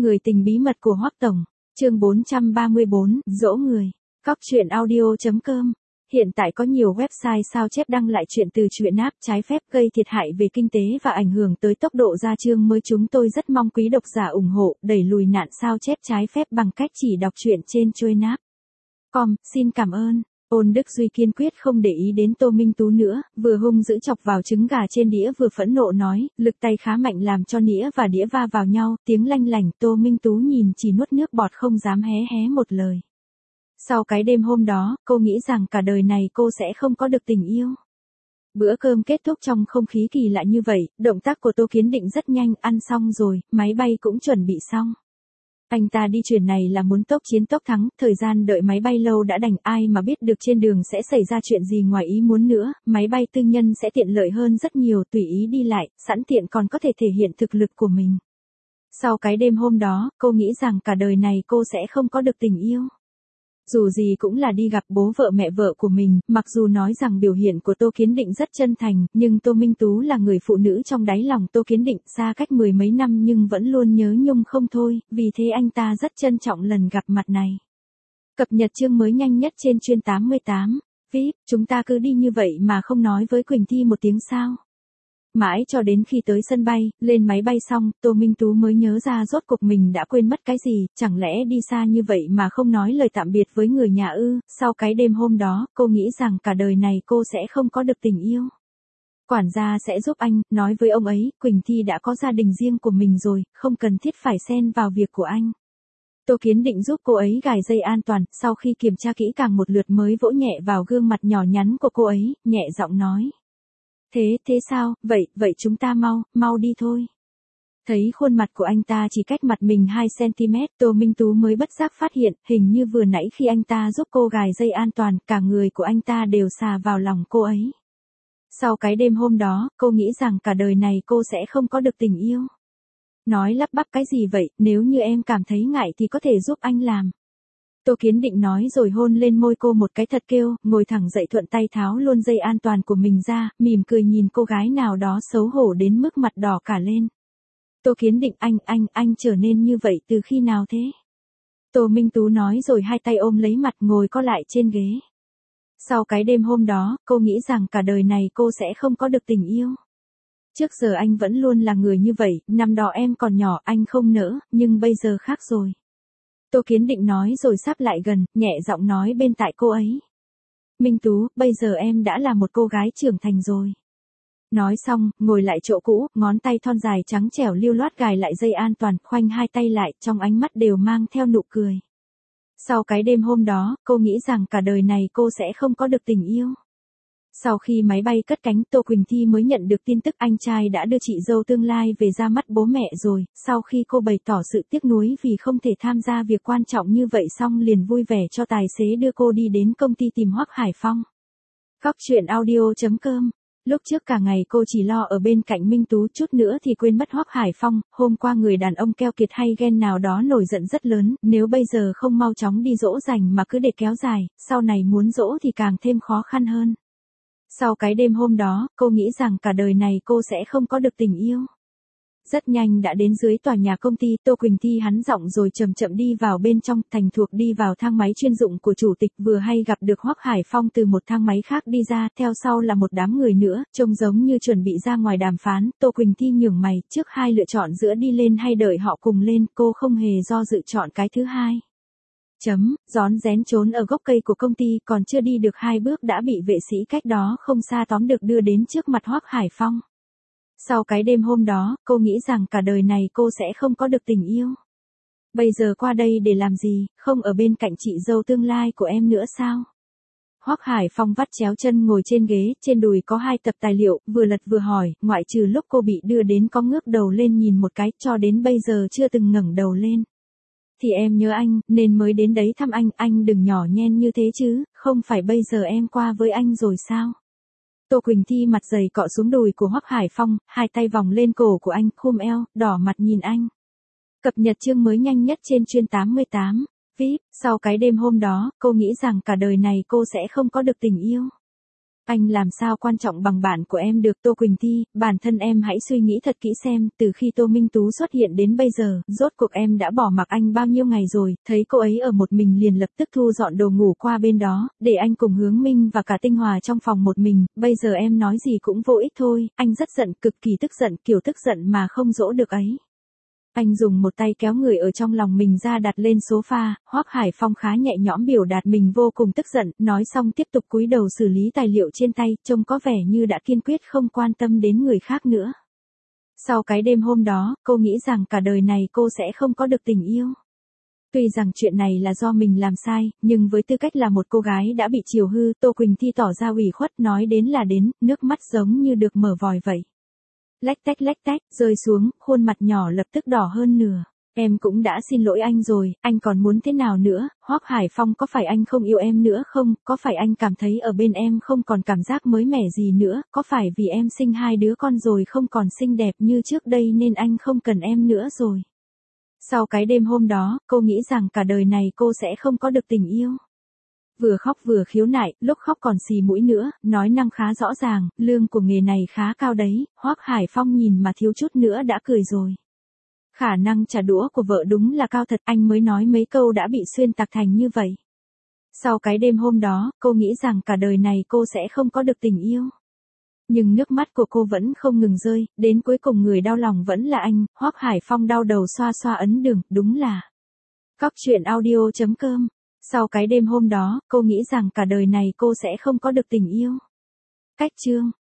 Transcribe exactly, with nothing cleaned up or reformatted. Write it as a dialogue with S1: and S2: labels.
S1: Người tình bí mật của Hoắc Tổng, chương bốn trăm ba mươi bốn, dỗ người. Cóc truyện audio chấm com. Hiện tại có nhiều website sao chép đăng lại chuyện từ truyện app trái phép gây thiệt hại về kinh tế và ảnh hưởng tới tốc độ ra chương mới. Chúng tôi rất mong quý độc giả ủng hộ, đẩy lùi nạn sao chép trái phép bằng cách chỉ đọc truyện trên truyện app. Com, xin cảm ơn. Ôn Đức Duy kiên quyết không để ý đến Tô Minh Tú nữa, vừa hung dữ chọc vào trứng gà trên đĩa vừa phẫn nộ nói, lực tay khá mạnh làm cho nĩa và đĩa va vào nhau, tiếng lanh lảnh. Tô Minh Tú nhìn chỉ nuốt nước bọt không dám hé hé một lời. Sau cái đêm hôm đó, cô nghĩ rằng cả đời này cô sẽ không có được tình yêu. Bữa cơm kết thúc trong không khí kỳ lạ như vậy, động tác của Tô Kiến Định rất nhanh, ăn xong rồi, máy bay cũng chuẩn bị xong. Anh ta đi chuyển này là muốn tốc chiến tốc thắng, thời gian đợi máy bay lâu đã đành, ai mà biết được trên đường sẽ xảy ra chuyện gì ngoài ý muốn nữa, máy bay tư nhân sẽ tiện lợi hơn rất nhiều, tùy ý đi lại, sẵn tiện còn có thể thể hiện thực lực của mình. Sau cái đêm hôm đó, cô nghĩ rằng cả đời này cô sẽ không có được tình yêu. Dù gì cũng là đi gặp bố vợ mẹ vợ của mình, mặc dù nói rằng biểu hiện của Tô Kiến Định rất chân thành, nhưng Tô Minh Tú là người phụ nữ trong đáy lòng Tô Kiến Định, xa cách mười mấy năm nhưng vẫn luôn nhớ nhung không thôi, vì thế anh ta rất trân trọng lần gặp mặt này. Cập nhật chương mới nhanh nhất trên chuyên tám mươi tám. vê i pê, chúng ta cứ đi như vậy mà không nói với Quỳnh Thi một tiếng sao? Mãi cho đến khi tới sân bay, lên máy bay xong, Tô Minh Tú mới nhớ ra rốt cuộc mình đã quên mất cái gì, chẳng lẽ đi xa như vậy mà không nói lời tạm biệt với người nhà ư. Sau cái đêm hôm đó, cô nghĩ rằng cả đời này cô sẽ không có được tình yêu. Quản gia sẽ giúp anh, nói với ông ấy, Quỳnh Thi đã có gia đình riêng của mình rồi, không cần thiết phải xen vào việc của anh. Tô Kiến Định giúp cô ấy gài dây an toàn, sau khi kiểm tra kỹ càng một lượt mới vỗ nhẹ vào gương mặt nhỏ nhắn của cô ấy, nhẹ giọng nói. Thế, thế sao, vậy, vậy chúng ta mau, mau đi thôi. Thấy khuôn mặt của anh ta chỉ cách mặt mình hai xăng-ti-mét, Tô Minh Tú mới bất giác phát hiện, hình như vừa nãy khi anh ta giúp cô gài dây an toàn, cả người của anh ta đều xà vào lòng cô ấy. Sau cái đêm hôm đó, cô nghĩ rằng cả đời này cô sẽ không có được tình yêu. Nói lắp bắp cái gì vậy, nếu như em cảm thấy ngại thì có thể giúp anh làm. Tô Kiến Định nói rồi hôn lên môi cô một cái thật kêu, ngồi thẳng dậy thuận tay tháo luôn dây an toàn của mình ra, mỉm cười nhìn cô gái nào đó xấu hổ đến mức mặt đỏ cả lên. Tô Kiến Định, anh, anh, anh trở nên như vậy từ khi nào thế? Tô Minh Tú nói rồi hai tay ôm lấy mặt ngồi co lại trên ghế. Sau cái đêm hôm đó, cô nghĩ rằng cả đời này cô sẽ không có được tình yêu. Trước giờ anh vẫn luôn là người như vậy, năm đó em còn nhỏ anh không nỡ, nhưng bây giờ khác rồi. Tô Kiến Định nói rồi sắp lại gần, nhẹ giọng nói bên tai cô ấy. Minh Tú, bây giờ em đã là một cô gái trưởng thành rồi. Nói xong, ngồi lại chỗ cũ, ngón tay thon dài trắng trẻo lưu loát gài lại dây an toàn, khoanh hai tay lại, trong ánh mắt đều mang theo nụ cười. Sau cái đêm hôm đó, cô nghĩ rằng cả đời này cô sẽ không có được tình yêu. Sau khi máy bay cất cánh, Tô Quỳnh Thi mới nhận được tin tức anh trai đã đưa chị dâu tương lai về ra mắt bố mẹ rồi, sau khi cô bày tỏ sự tiếc nuối vì không thể tham gia việc quan trọng như vậy xong liền vui vẻ cho tài xế đưa cô đi đến công ty tìm Hoắc Hải Phong. Cóc truyện audio chấm com. Lúc trước cả ngày cô chỉ lo ở bên cạnh Minh Tú, chút nữa thì quên mất Hoắc Hải Phong, hôm qua người đàn ông keo kiệt hay ghen nào đó nổi giận rất lớn, nếu bây giờ không mau chóng đi dỗ dành mà cứ để kéo dài, sau này muốn dỗ thì càng thêm khó khăn hơn. Sau cái đêm hôm đó, cô nghĩ rằng cả đời này cô sẽ không có được tình yêu. Rất nhanh đã đến dưới tòa nhà công ty, Tô Quỳnh Thi hắn giọng rồi chậm chậm đi vào bên trong, thành thuộc đi vào thang máy chuyên dụng của chủ tịch, vừa hay gặp được Hoắc Hải Phong từ một thang máy khác đi ra, theo sau là một đám người nữa, trông giống như chuẩn bị ra ngoài đàm phán. Tô Quỳnh Thi nhướng mày, trước hai lựa chọn giữa đi lên hay đợi họ cùng lên, cô không hề do dự chọn cái thứ hai. Chấm, rón rén trốn ở gốc cây của công ty, còn chưa đi được hai bước đã bị vệ sĩ cách đó không xa tóm được đưa đến trước mặt Hoắc Hải Phong. Sau cái đêm hôm đó, cô nghĩ rằng cả đời này cô sẽ không có được tình yêu. Bây giờ qua đây để làm gì, không ở bên cạnh chị dâu tương lai của em nữa sao? Hoắc Hải Phong vắt chéo chân ngồi trên ghế, trên đùi có hai tập tài liệu, vừa lật vừa hỏi, ngoại trừ lúc cô bị đưa đến có ngước đầu lên nhìn một cái, cho đến bây giờ chưa từng ngẩng đầu lên. Thì em nhớ anh, nên mới đến đấy thăm anh, anh đừng nhỏ nhen như thế chứ, không phải bây giờ em qua với anh rồi sao? Tô Quỳnh Thi mặt dày cọ xuống đùi của Hoắc Hải Phong, hai tay vòng lên cổ của anh, khum eo, đỏ mặt nhìn anh. Cập nhật chương mới nhanh nhất trên chuyên tám mươi tám. vê i pê, sau cái đêm hôm đó, cô nghĩ rằng cả đời này cô sẽ không có được tình yêu. Anh làm sao quan trọng bằng bạn của em được Tô Quỳnh Thi, bản thân em hãy suy nghĩ thật kỹ xem, từ khi Tô Minh Tú xuất hiện đến bây giờ, rốt cuộc em đã bỏ mặc anh bao nhiêu ngày rồi, thấy cô ấy ở một mình liền lập tức thu dọn đồ ngủ qua bên đó, để anh cùng Hướng Minh và cả Tinh Hòa trong phòng một mình, bây giờ em nói gì cũng vô ích thôi, anh rất giận, cực kỳ tức giận, kiểu tức giận mà không dỗ được ấy. Anh dùng một tay kéo người ở trong lòng mình ra đặt lên sofa, Hoắc Hải Phong khá nhẹ nhõm biểu đạt mình vô cùng tức giận, nói xong tiếp tục cúi đầu xử lý tài liệu trên tay, trông có vẻ như đã kiên quyết không quan tâm đến người khác nữa. Sau cái đêm hôm đó, cô nghĩ rằng cả đời này cô sẽ không có được tình yêu. Tuy rằng chuyện này là do mình làm sai, nhưng với tư cách là một cô gái đã bị chiều hư, Tô Quỳnh Thi tỏ ra ủy khuất, nói đến là đến, nước mắt giống như được mở vòi vậy. Lách tách lách tách, rơi xuống, khuôn mặt nhỏ lập tức đỏ hơn nửa. Em cũng đã xin lỗi anh rồi, anh còn muốn thế nào nữa, Hoắc Hải Phong, có phải anh không yêu em nữa không, có phải anh cảm thấy ở bên em không còn cảm giác mới mẻ gì nữa, có phải vì em sinh hai đứa con rồi không còn xinh đẹp như trước đây nên anh không cần em nữa rồi. Sau cái đêm hôm đó, cô nghĩ rằng cả đời này cô sẽ không có được tình yêu. Vừa khóc vừa khiếu nại, lúc khóc còn xì mũi nữa, nói năng khá rõ ràng, lương của nghề này khá cao đấy, Hoắc Hải Phong nhìn mà thiếu chút nữa đã cười rồi. Khả năng trả đũa của vợ đúng là cao thật, anh mới nói mấy câu đã bị xuyên tạc thành như vậy. Sau cái đêm hôm đó, cô nghĩ rằng cả đời này cô sẽ không có được tình yêu. Nhưng nước mắt của cô vẫn không ngừng rơi, đến cuối cùng người đau lòng vẫn là anh, Hoắc Hải Phong đau đầu xoa xoa ấn đường, đúng là. Cóc truyện audio chấm com. Sau cái đêm hôm đó, cô nghĩ rằng cả đời này cô sẽ không có được tình yêu. Cách chương